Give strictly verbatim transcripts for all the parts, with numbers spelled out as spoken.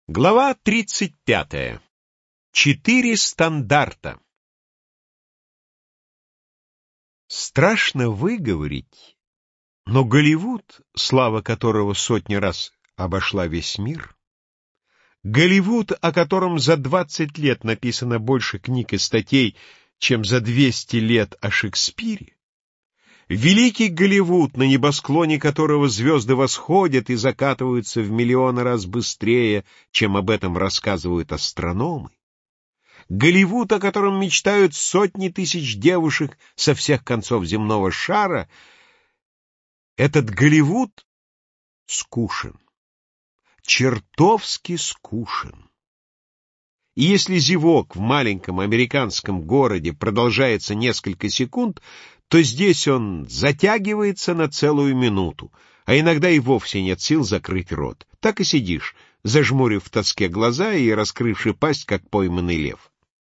Глава тридцать пятая. Четыре стандарта. Страшно выговорить, но Голливуд, слава которого сотни раз обошла весь мир, Голливуд, о котором за двадцать лет написано больше книг и статей, чем за двести лет о Шекспире, великий Голливуд, на небосклоне которого звезды восходят и закатываются в миллионы раз быстрее, чем об этом рассказывают астрономы, Голливуд, о котором мечтают сотни тысяч девушек со всех концов земного шара, этот Голливуд скучен, чертовски скучен. И если зевок в маленьком американском городе продолжается несколько секунд, то здесь он затягивается на целую минуту, а иногда и вовсе нет сил закрыть рот. Так и сидишь, зажмурив в тоске глаза и раскрывши пасть, как пойманный лев.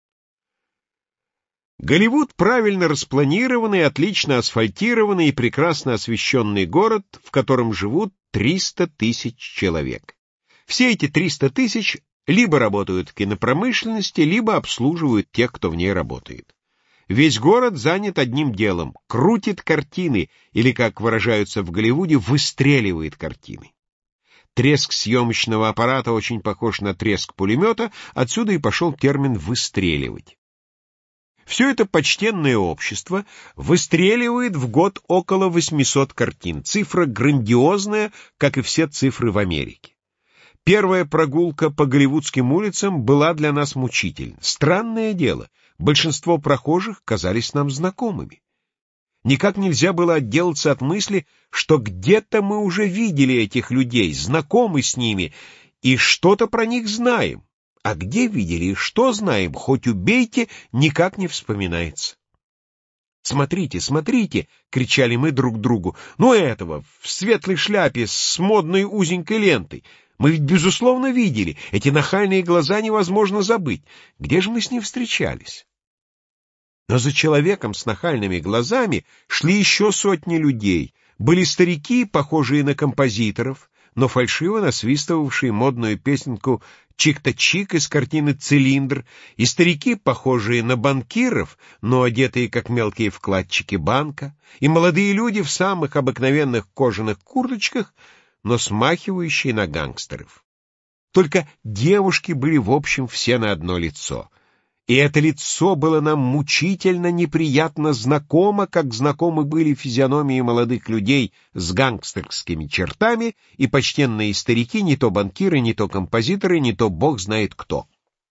Голливуд — правильно распланированный, отлично асфальтированный и прекрасно освещенный город, в котором живут триста тысяч человек. Все эти триста тысяч либо работают в кинопромышленности, либо обслуживают тех, кто в ней работает. Весь город занят одним делом — крутит картины, или, как выражаются в Голливуде, выстреливает картины. Треск съемочного аппарата очень похож на треск пулемета, отсюда и пошел термин «выстреливать». Все это почтенное общество выстреливает в год около восьмисот картин. Цифра грандиозная, как и все цифры в Америке. Первая прогулка по голливудским улицам была для нас мучительна. Странное дело, большинство прохожих казались нам знакомыми. Никак нельзя было отделаться от мысли, что где-то мы уже видели этих людей, знакомы с ними, и что-то про них знаем. А где видели и что знаем, хоть убейте, никак не вспоминается. «Смотрите, смотрите!» — кричали мы друг другу. «Ну этого, в светлой шляпе, с модной узенькой лентой. Мы ведь, безусловно, видели. Эти нахальные глаза невозможно забыть. Где же мы с ним встречались?» Но за человеком с нахальными глазами шли еще сотни людей. Были старики, похожие на композиторов, но фальшиво насвистывавшие модную песенку «Чик-то-чик» из картины «Цилиндр», и старики, похожие на банкиров, но одетые как мелкие вкладчики банка, и молодые люди в самых обыкновенных кожаных курточках, но смахивающие на гангстеров. Только девушки были в общем все на одно лицо. И это лицо было нам мучительно неприятно знакомо, как знакомы были физиономии молодых людей с гангстерскими чертами и почтенные старики, не то банкиры, не то композиторы, не то бог знает кто.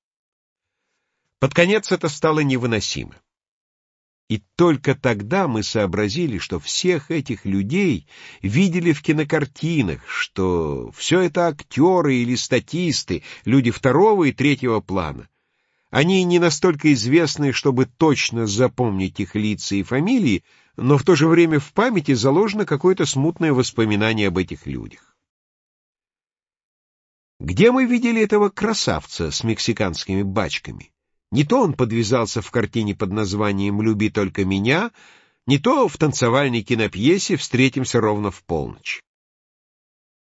Под конец это стало невыносимо. И только тогда мы сообразили, что всех этих людей видели в кинокартинах, что все это актеры или статисты, люди второго и третьего плана. Они не настолько известны, чтобы точно запомнить их лица и фамилии, но в то же время в памяти заложено какое-то смутное воспоминание об этих людях. Где мы видели этого красавца с мексиканскими бачками? Не то он подвязался в картине под названием «Люби только меня», не то в танцевальной кинопьесе «Встретимся ровно в полночь».